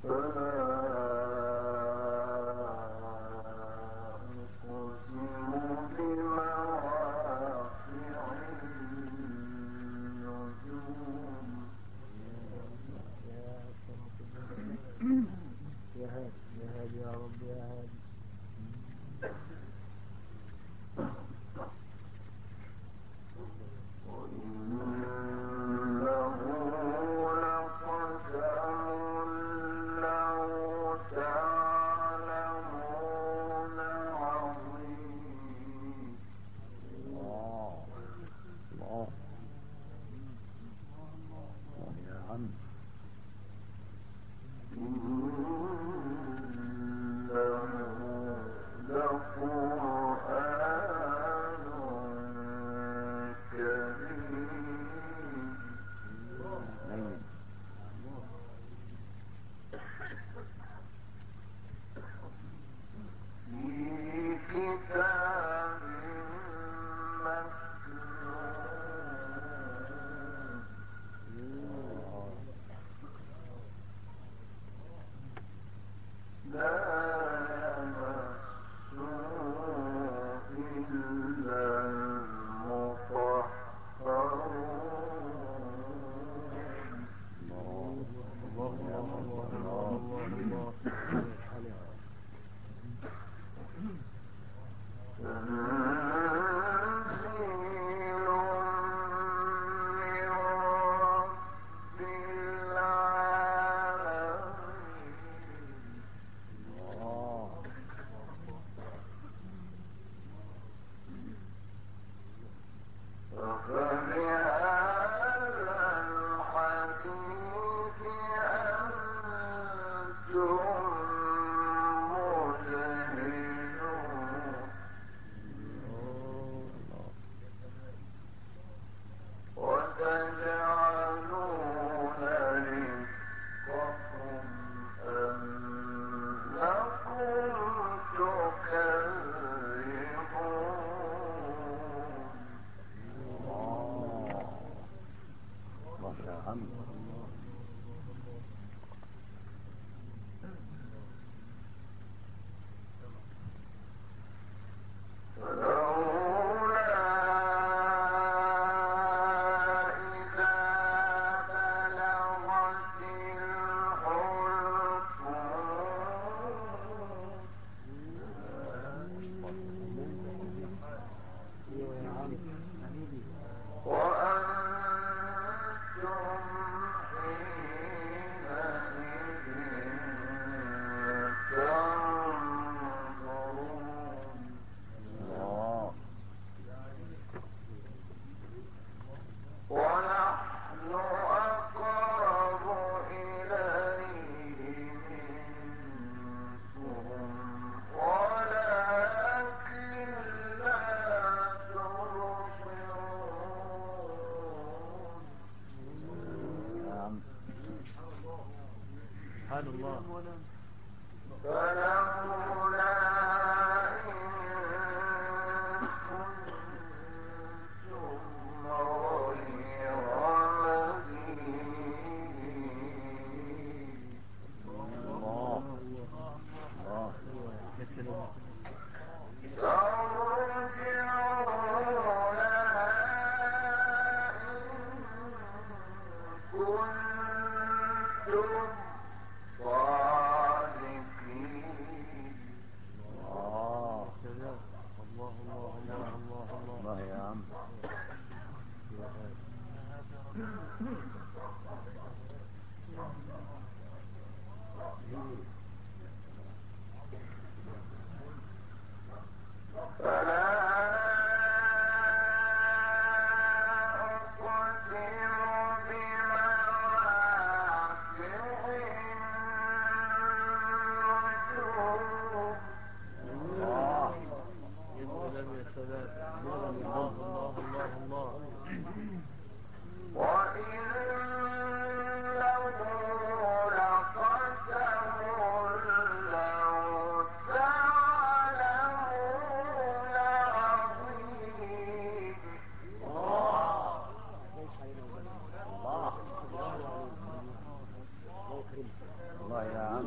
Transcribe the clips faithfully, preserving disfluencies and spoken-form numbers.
الله يا عم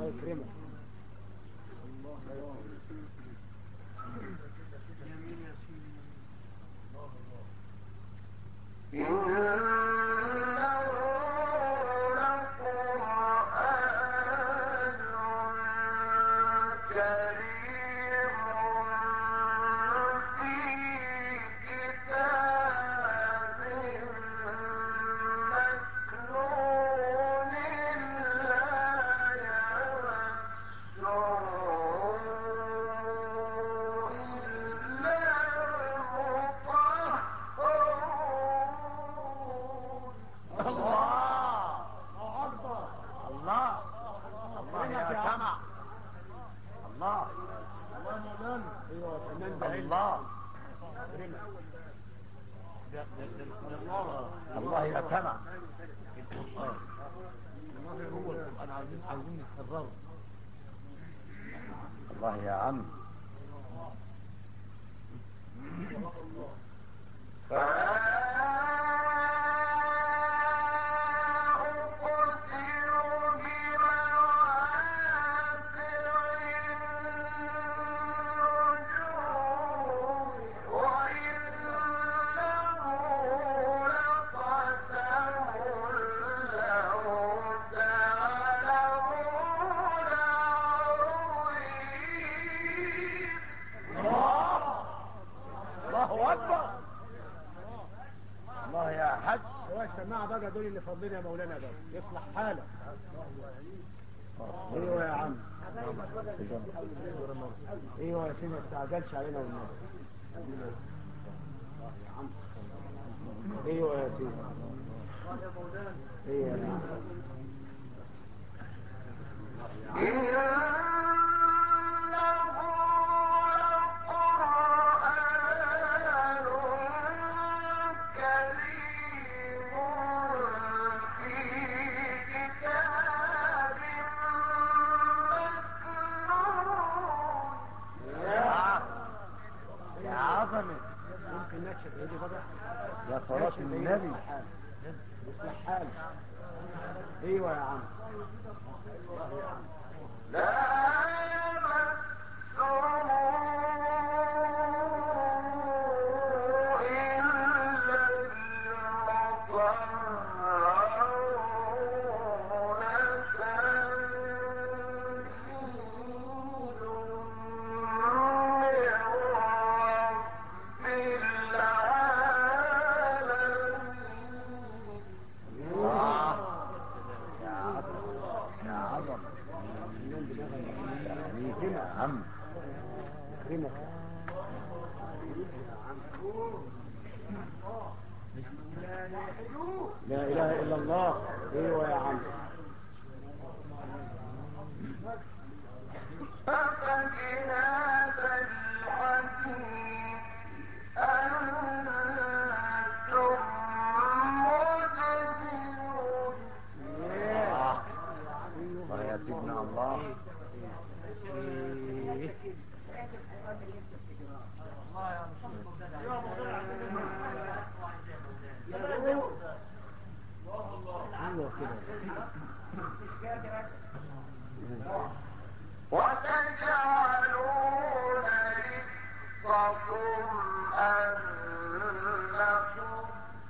الله الله يا سمع الله هو القرآن. عاوزين عاوزين نكرره. الله يا عم السماعة بقى دول اللي فاضلين يا مولانا بقى يصلح حالك. ايوه يا عم ايوه يا سيدي ما تستعجلش علينا والناس. ايوه يا سيدي ايوه يا عم يا صلاة النبي يصلح حالك. ايوه يا عم لا لا اله الا الله. ايوه يا عم فبهذا الحديث أنتم مدهنون. الله يا سيدنا الله. وتجعلون رزقكم أنكم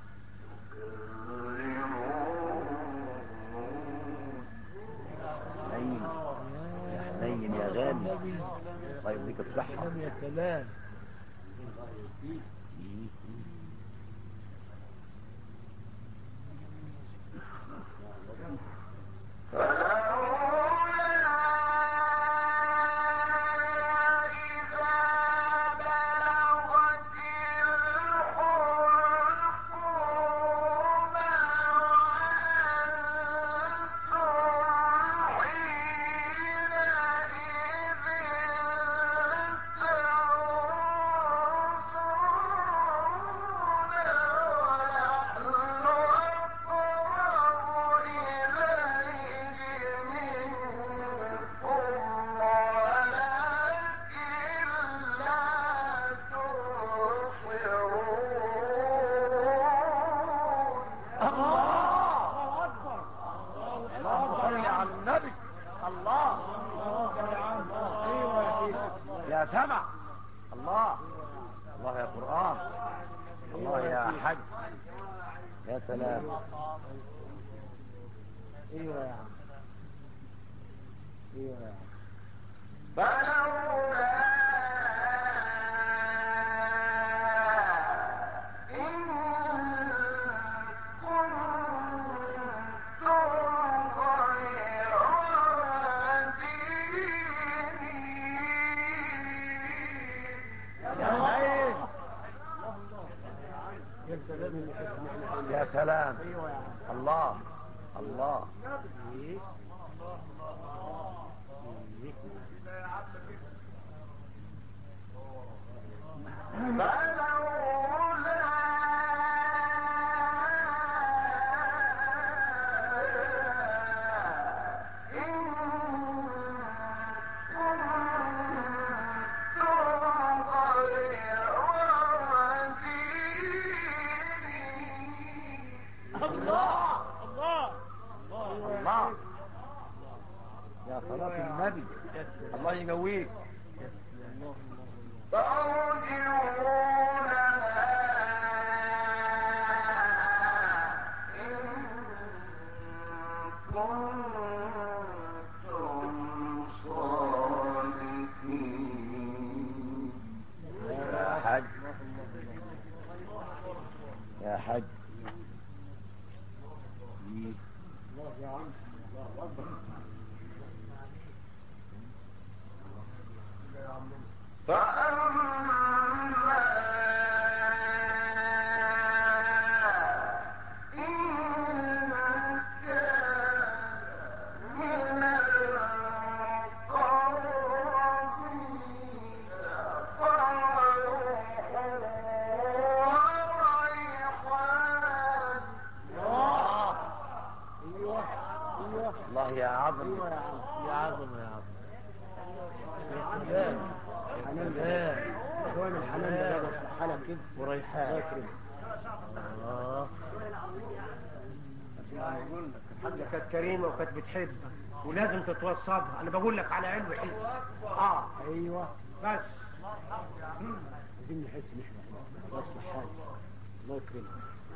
تكذبون. يا حنين يا غالي الله يديك الصحة. يا سلام. يا سمع الله. الله يا قرآن. الله يا حج. يا سلام. ايوه يا عم ايوه يا عم فلولا يا سلام. الله الله. الله يا صلاة النبي الله يقويك. يا حج يا حج الله يا عم الله أكبر. الله يا عظم يا عظمة يا عظمة. يا سلام حنان سلام. اخوان الحنان ده بقى حلب كده وريحان. الله يقول لك الحاجة كانت كريمة وكانت بتحبك ولازم تتوصبها. انا بقول لك على علم حلو. اه ايوه بس عايزين نحس ان احنا هنا نصلح حالك. الله يكرمك.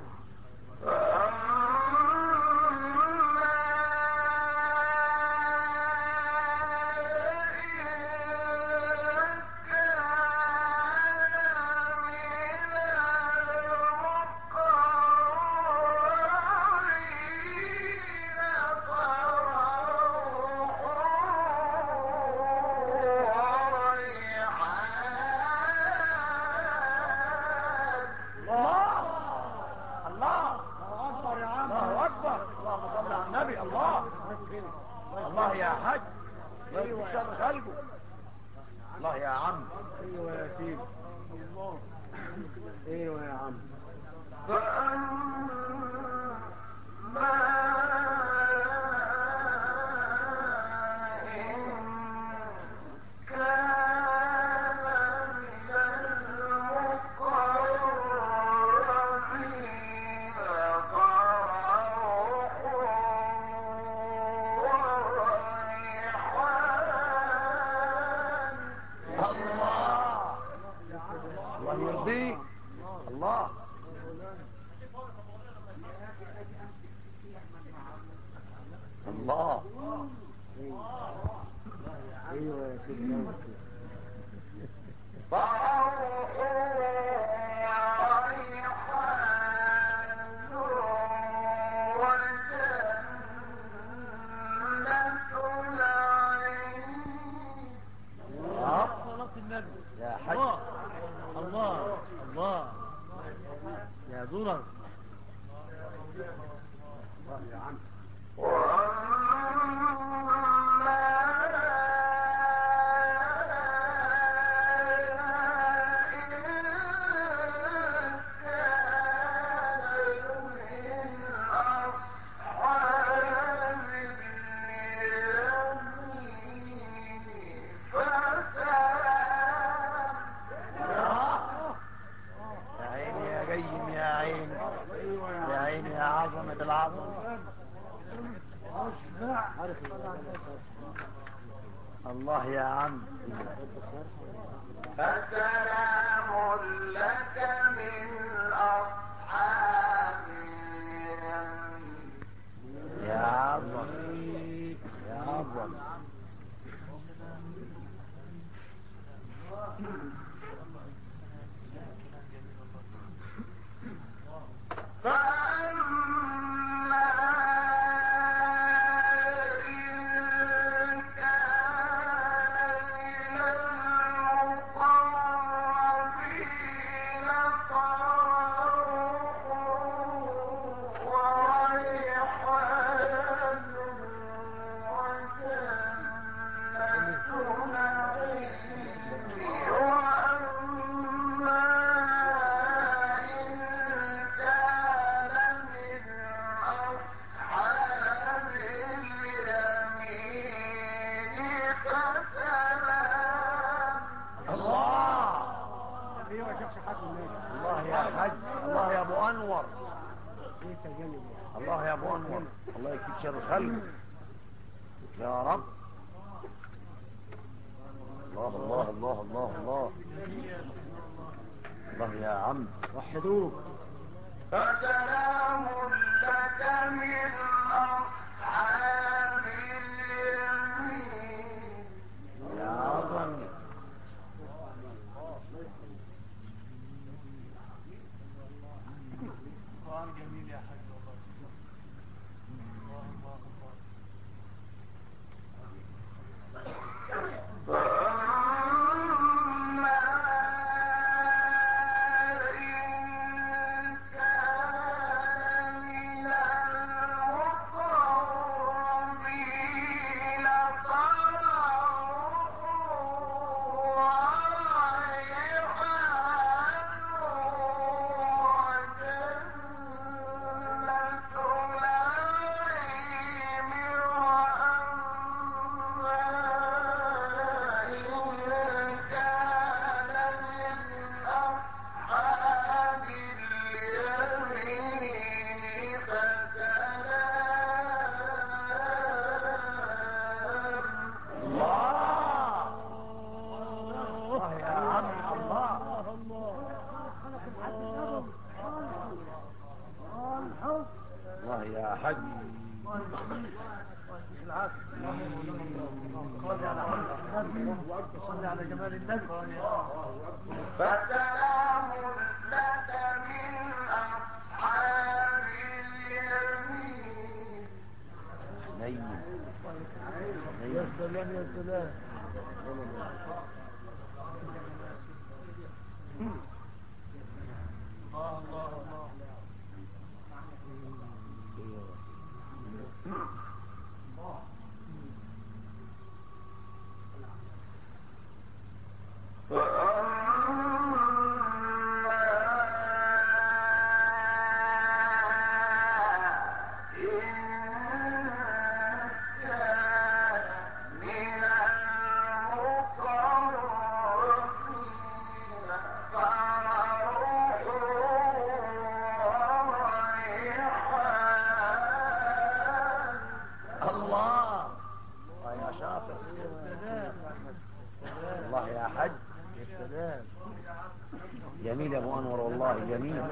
الله يا حج الله يكشر قلبه. الله يا عم. ايوه يا سيدي الله. ايوه يا عم. الله يرضيك. الله الله ايوه يا سيدي. صلاة النبي يا حج. الله الله الله يا درر. الله يا عم. يا عيني يا قيم يا عيني يا عيني يا عظمة العظمة. الله يا عم. فسلام لك من أصحاب يا عظم يا عظم. فأما إن كان من المقربين ايوه يا شيخ حاج النبي. الله يا حج، الله يا ابو انور، ايه تجنب الله يا ابو انور، الله يكفيك شر خلقك يا رب. الله الله الله الله الله الله يا عم وحدوه. فسلام لك من أصحاب اليمين. يا عظم. قرآن جميل يا حاج والله. الله الله الله. فأما إن كان من المقربين فروح وريحان الله يا حج. صلي على جمال النبي. فسلام لك من أصحاب اليمين. نيم يا سلام يا سلام. الله الله الله. الله يا حج. يا سلام. جميل يا ابو انور والله جميل.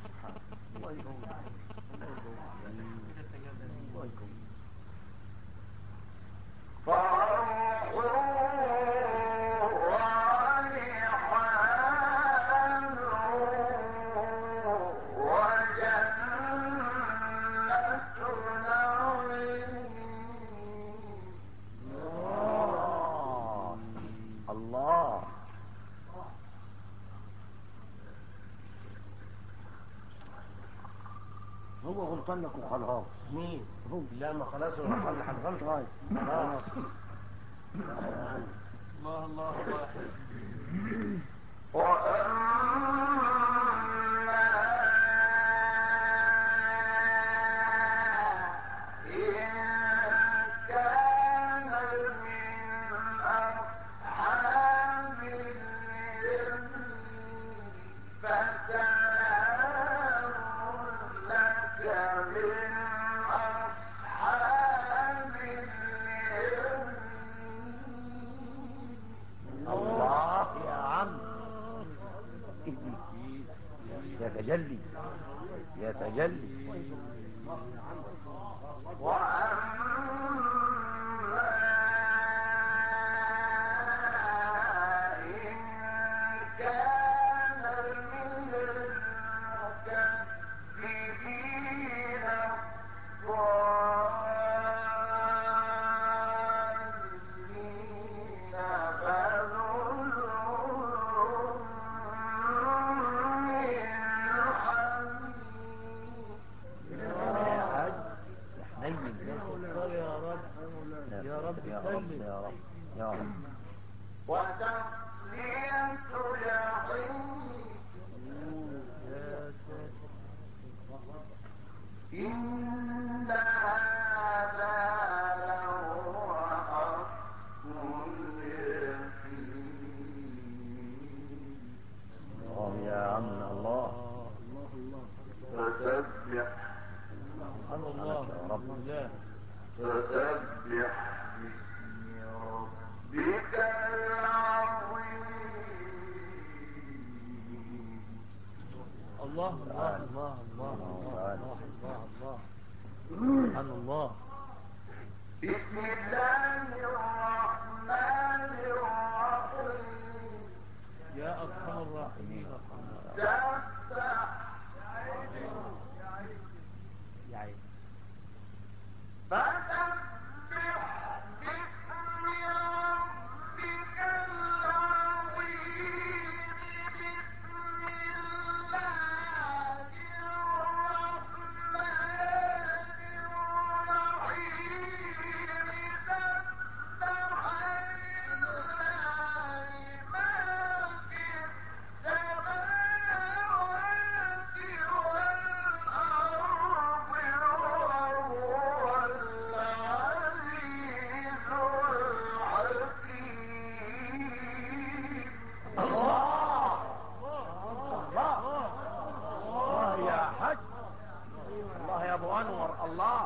الله هو غلطان لك وخلاص. مين؟ هو لا ما خلاص هو صلح الغلط. طيب خلاص. الله الله الله. الله يا عم. يتجلي يتجلي. الله الله الله الله الله الله الله سبحان الله. بسم الله الرحمن الرحيم. يا أرحم الراحمين سبح يا عين. فسبح باسم ربك العظيم. بسم الله الرحمن الرحيم. سبح لله ما في السماوات والأرض وهو العزيز الحكيم. الله الله الله يا حج، الله يا ابو انور، الله.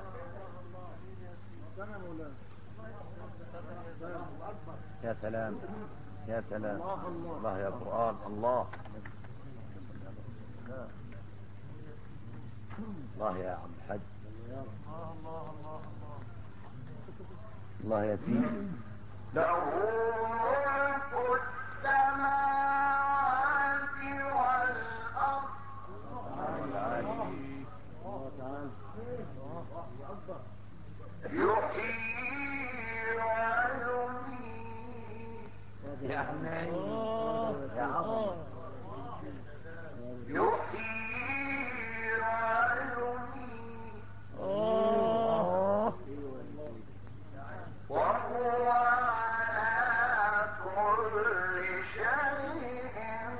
يا سلام يا سلام، الله يا قرآن، الله الله يا عم الحج، الله الله الله الله. الله يا سيدي. له ملك السماوات والأرض. يحيي ويميت. يا حنين يا عظم، يحيي ويميت. الله وهو على كل شيء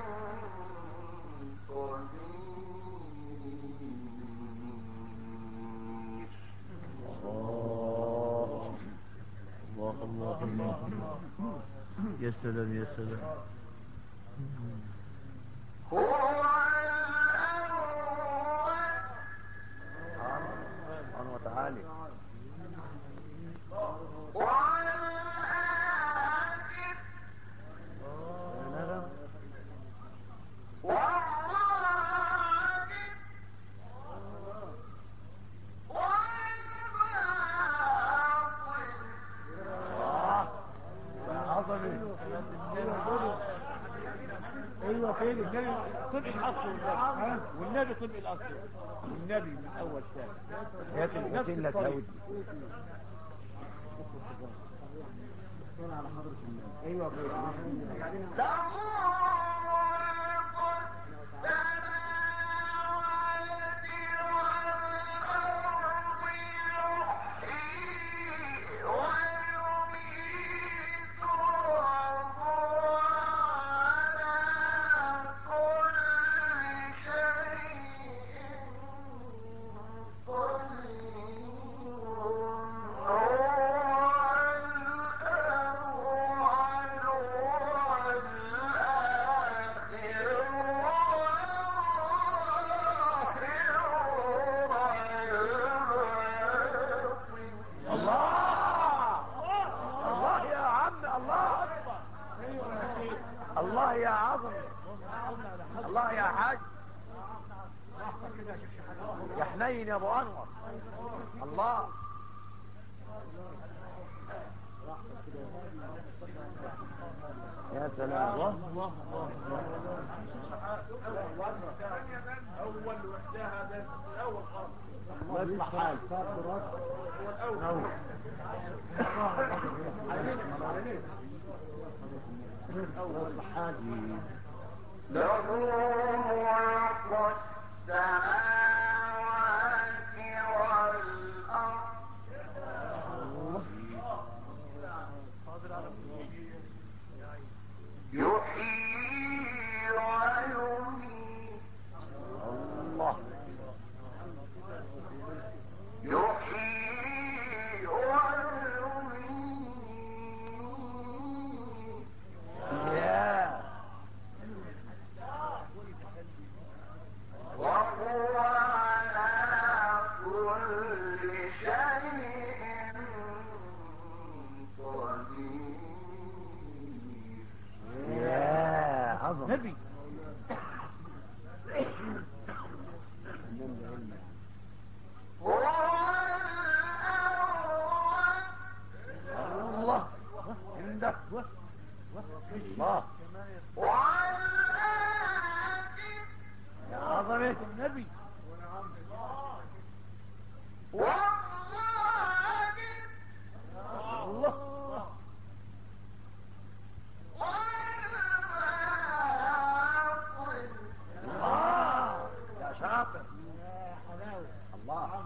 قدير. الله الله الله الله. يا سلام يا سلام. هو الأول سبحانه وتعالى، والآخر والرابع والباطن. يا عظمي. ايوه فين النبي طبق الاصل والنبي طبق الاصل والنبي من اول ثاني. يا تلفتين لا تهودي. ايوه فين له ملك السماوات والأرض. يحيي ويميت وهو على كل شيء قدير. هو الله يا عظم، الله يا حاج، يا حنين يا ابو انور، الله. يا سلام. الله الله الله. اول وحدها ده الاول خالص. الله يصلح حال صار دراسه هو الاول. اول حال له ملك السماوات والأرض. يحيي ويميت. الله يحيي ويميت. يا بيت النبي الله الله يا شاطر يا حلاوة الله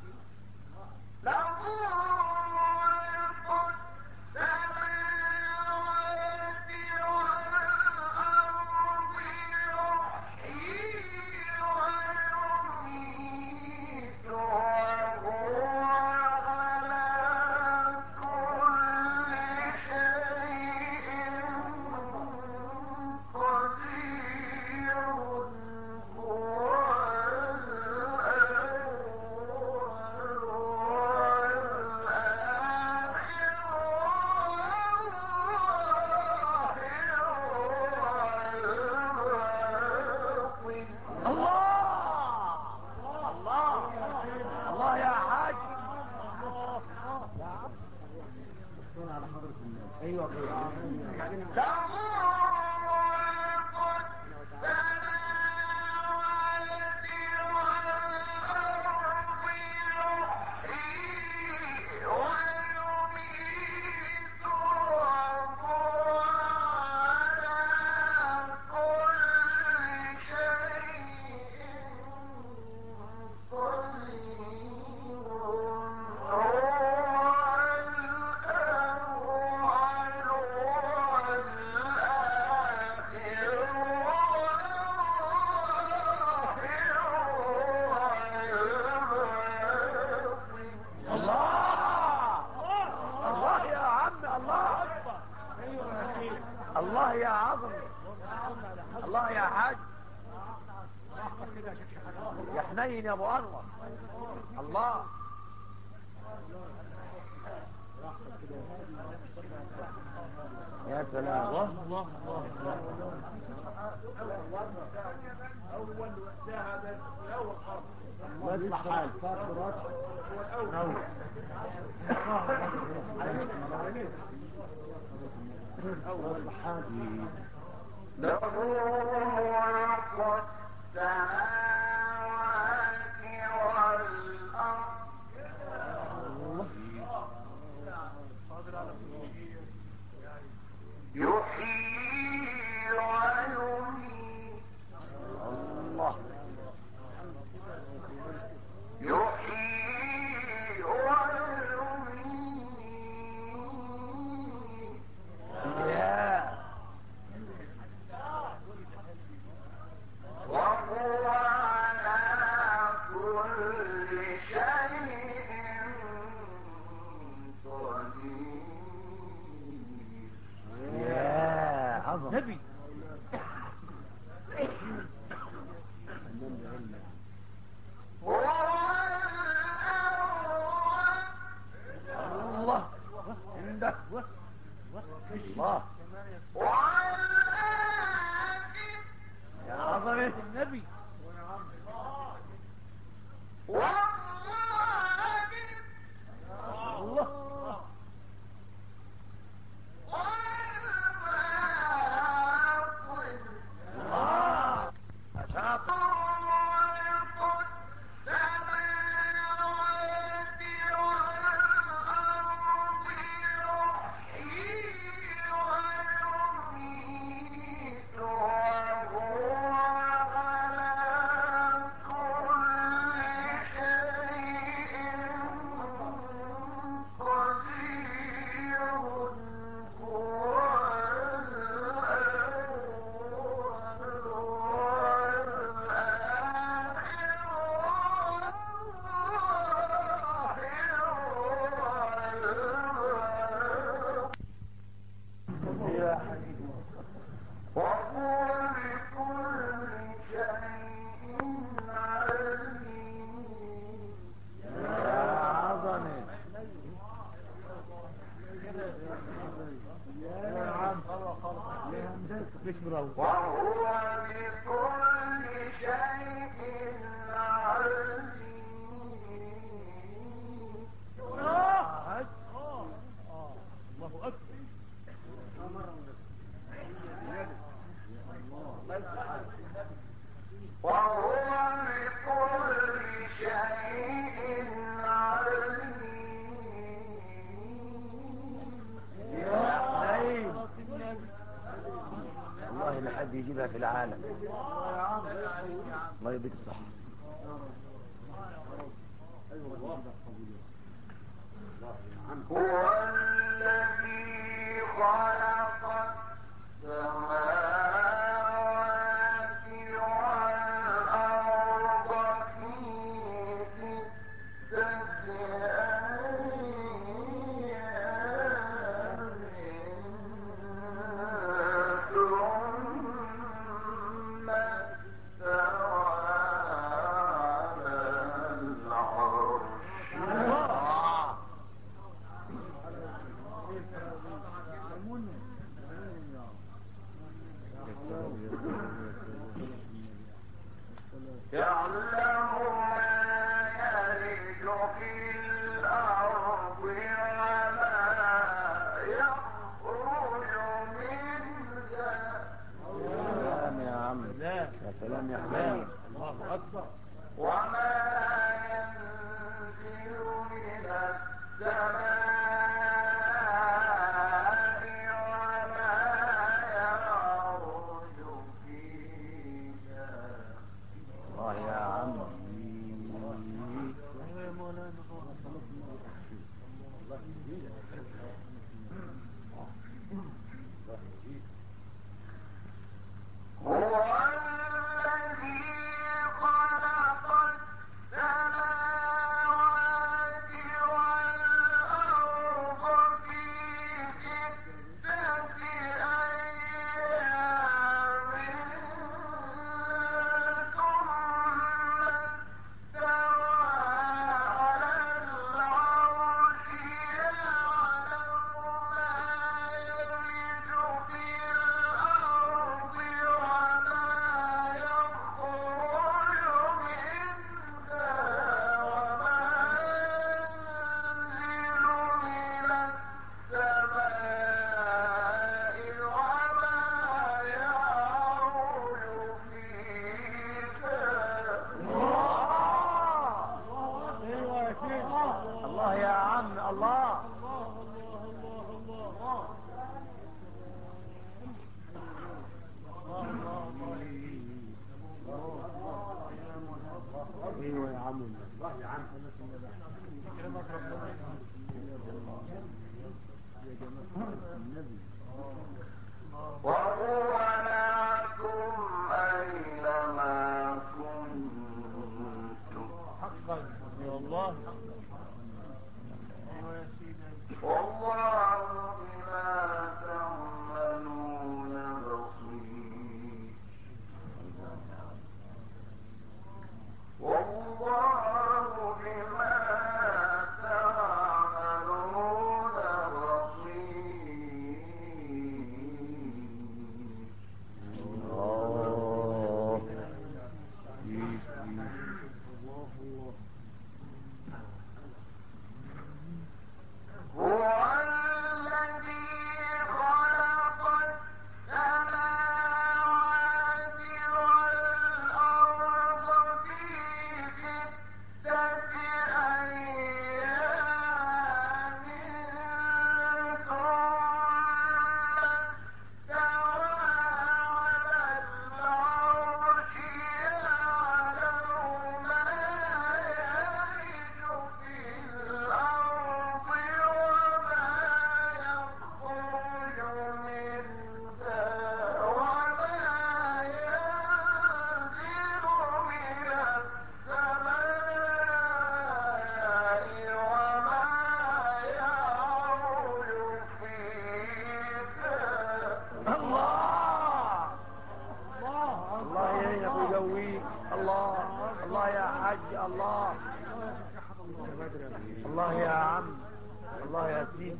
الله يا حاج ايوه الله يا عم الله الله يا عظم الله يا حاج يا حنين يا ابو انور الله يا سلام الله الله اول وقتها الاول خالص واصلح حالك اول حالك له ملك السماوات والأرض يحيي ويميت الله يحيي ويميت يا وهو على كل شيء قدير يا عظم نبي هو الأول الله عندك الله والآخر يا عظمة النبي والظاهر الله والباطن الله يا شاطر ملك السماوات والأرض يحيي ويميت وهو على في العالم. الله يديك الصحة. هو الذي خلق السماوات والأرض في ستة أيام ثم استوى على العرش. يعلم ما يلج في الأرض وما يخرج منها. سلام يا عم. يا سلام يا حبيبي. الله أكبر. وما ينزل من السماء وما يعرج فيها. الله يا عم. هو الذي خلق السماوات والأرض في ستة أيام ثم استوى على العرش. يعلم ما يلج في الأرض وما يخرج منها وما ينزل من السماء وما يعرج فيها. الله يا عم. الله. ايوه يا عم. الله يا عم. وهو معكم أينما كنتم حقا يا الله. والله بما تعملون بصير. والله بما تعملون بصير. الله. هو الذي خلق السماوات والأرض في ستة أيام ثم استوى على العرش. يعلم ما يلج في الأرض وما يخرج منها وما ينزل من السماء وما يعرج فيها. الله. الله يا ابو جويك. الله. الله يا حاج. الله. الله يا عم. الله يا سيدي.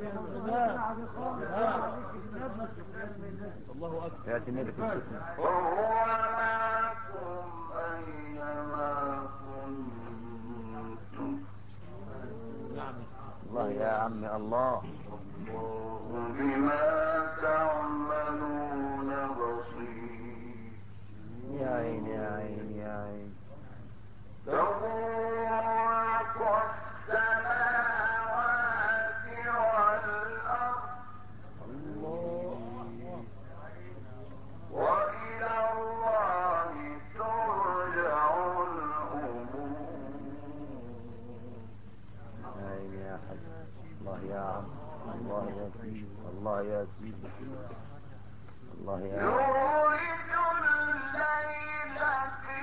الله أكبر. يا سيدي في السكن. وهو معكم أينما كنتم. نعم. الله يا عم. الله. والله بما تعملون بصير. يا عين يا عين يا عين. له ملك السماوات والأرض الله. وإلى الله يا يولج الليل في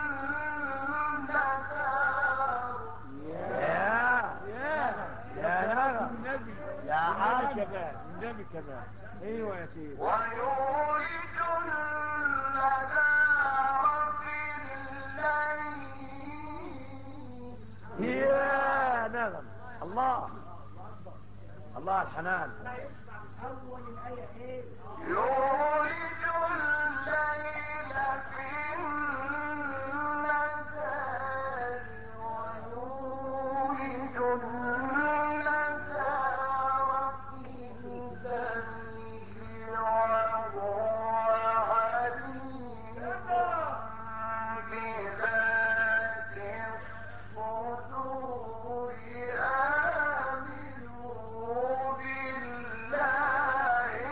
النهار يا يا يا نغم النبي يا حاج كمان النبي كمان. ايوه يا سيدي. ويولج النهار في الليل يا نغم الله الله الحنان. يولج الليل في النهار ويولج النهار في الليل وهو عليم بذات الصدور آمنوا بالله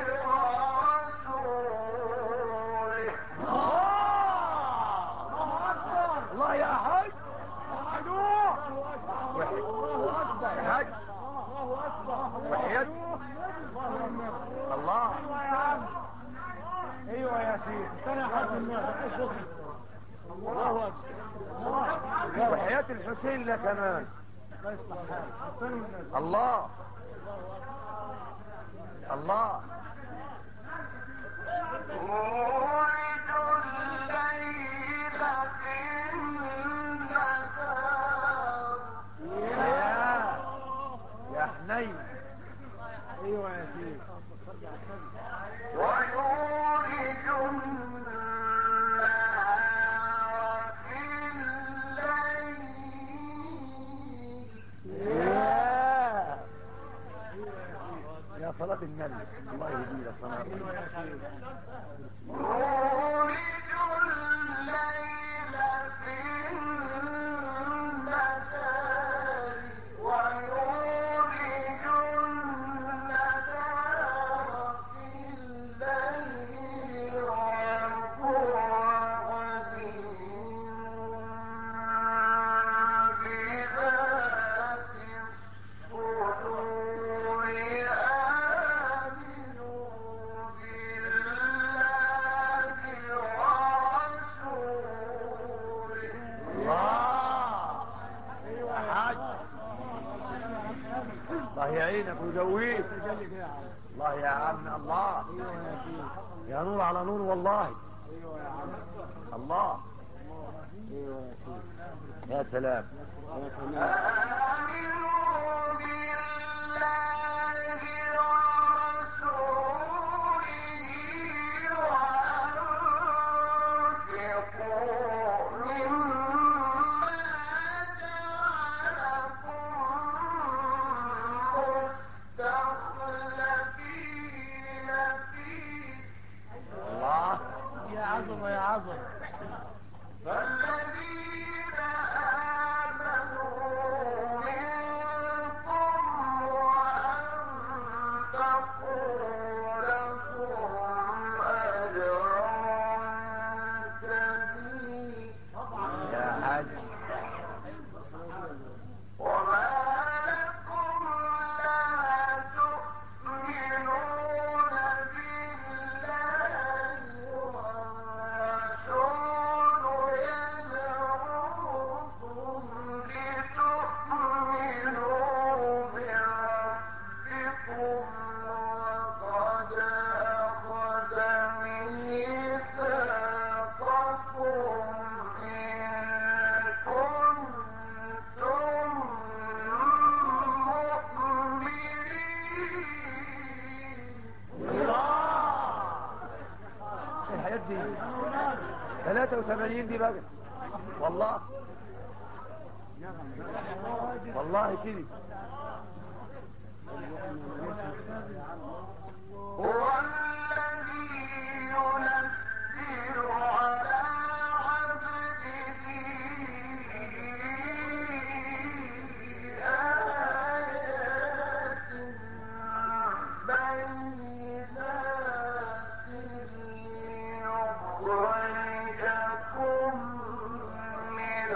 ورسوله الله يا حاج حاج وحيد الله. ايوه يا سيدي. انا حد الناس الله اكبر. وحياة الحسين لا كمان. الله الله يولج الليل في النهار يا يا حنين. ايوه يا سيدي. ويولج النهار في الليل يا يا صلاة النبي الله يهدينا صلاة يولج الليل في النهار ويولج النهار في الليل وهو عليم بذات الصدور آمنوا بالله ورسوله الله. ايوه يا حاج الله يعينك ويقويك. الله يا عم الله يا نور على نور والله. الله يا سلام. آمنوا بالله ورسوله وأنفقوا مما جعلكم مستخلفين فيه الله يا عظمه يا عظمه. فالذين آمنوا منكم وأنفقوا لكم أجر كبير يا حاج وما لكم لا تؤمنون بالله والرسول يدعوكم لتؤمنوا بربكم وقد أخذ ميثاقكم إن كنتم مؤمنين الحياة دي ثلاثة وثمانين دي بقى والله والله كده. هو الذي ينزل على عبده آيات بينات ليخرجكم من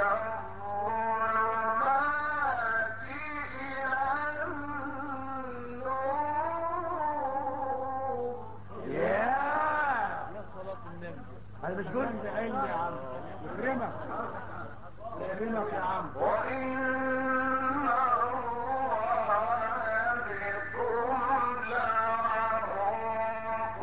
الظلمات إلى النور رمك رمك يا عم. وإن الله بكم لرؤوف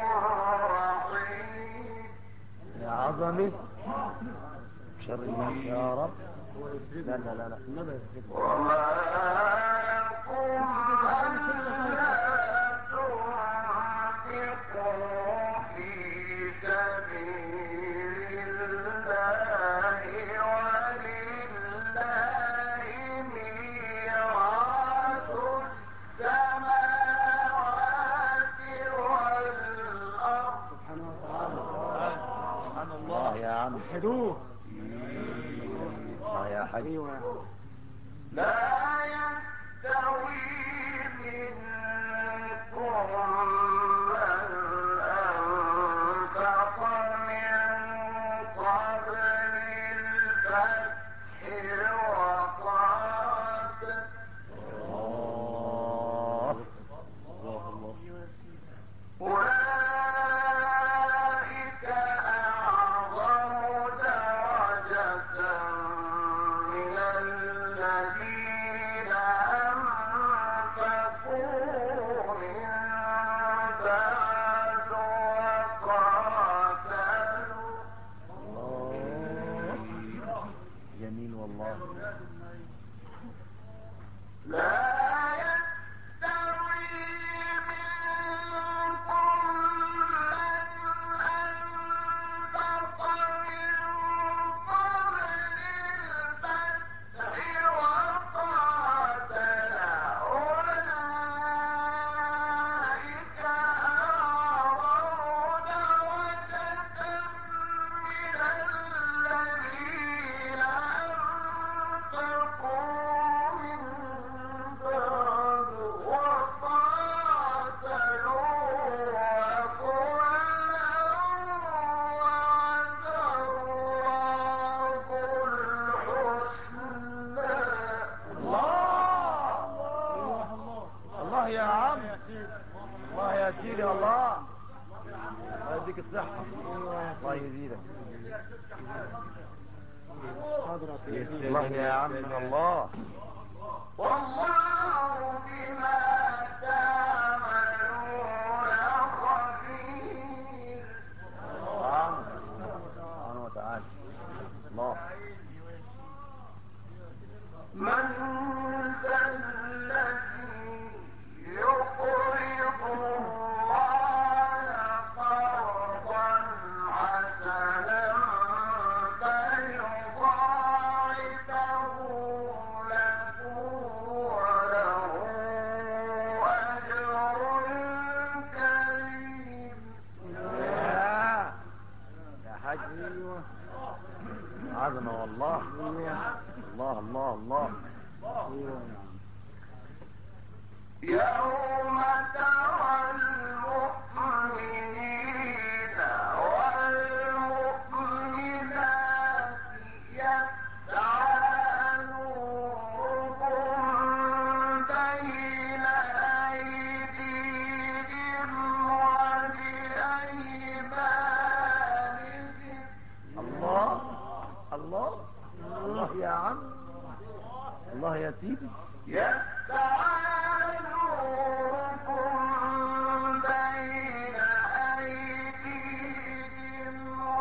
رحيم. يا عظمي شر الناس يا رب. لا لا لا لا وما لكم ألا تنفقوا في سبيل الله ولله ميراث السماوات والأرض. سبحان الله الله. يا عم. حدوه. الله يا حاج. لا يستوي منكم من أنفق من قبل الفتح وقاتل الله الله أولئك أعظم درجة من الذين أنفقوا من بعد وقاتلوا. الله جميل والله. لا يستوي منكم من أنفق من قبل الفتح وقاتل أولئك أعظم درجة من الذين أنفقوا من بعد وقاتلوا وكلا وعد الله الحسنى. الله الله يا عم. الله يا سيدي. الله الله يديك الصحة. الله يزيدك. الله يا عم. الله والله بما تعملون خبير. سبحانه وتعالى. الله من ذا الذي يقرض الله قرضا حسنا فيضاعفه له وله أجر كريم. يا يا حاج. عظمة والله. الله الله الله. يوم ترى المؤمنين والمؤمنات يسعى نورهم بين أيديهم وبأيمانهم. الله الله الله يا عم. الله يا سيدي. يسعى نوركم بين أيديهم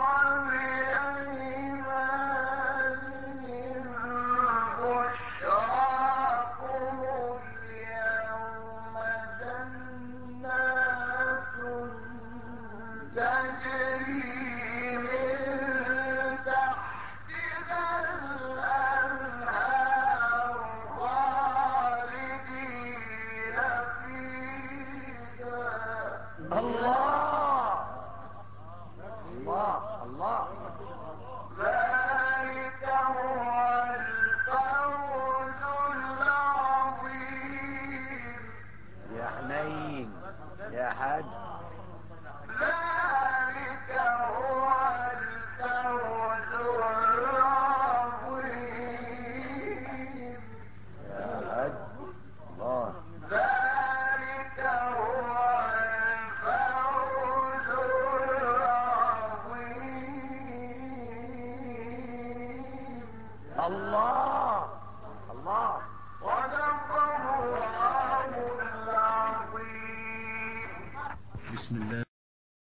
وبأيمانهم بشراكم اليوم جنات تجري من تحتها الأنهار خالدين الله الله. صدق الله العظيم. بسم الله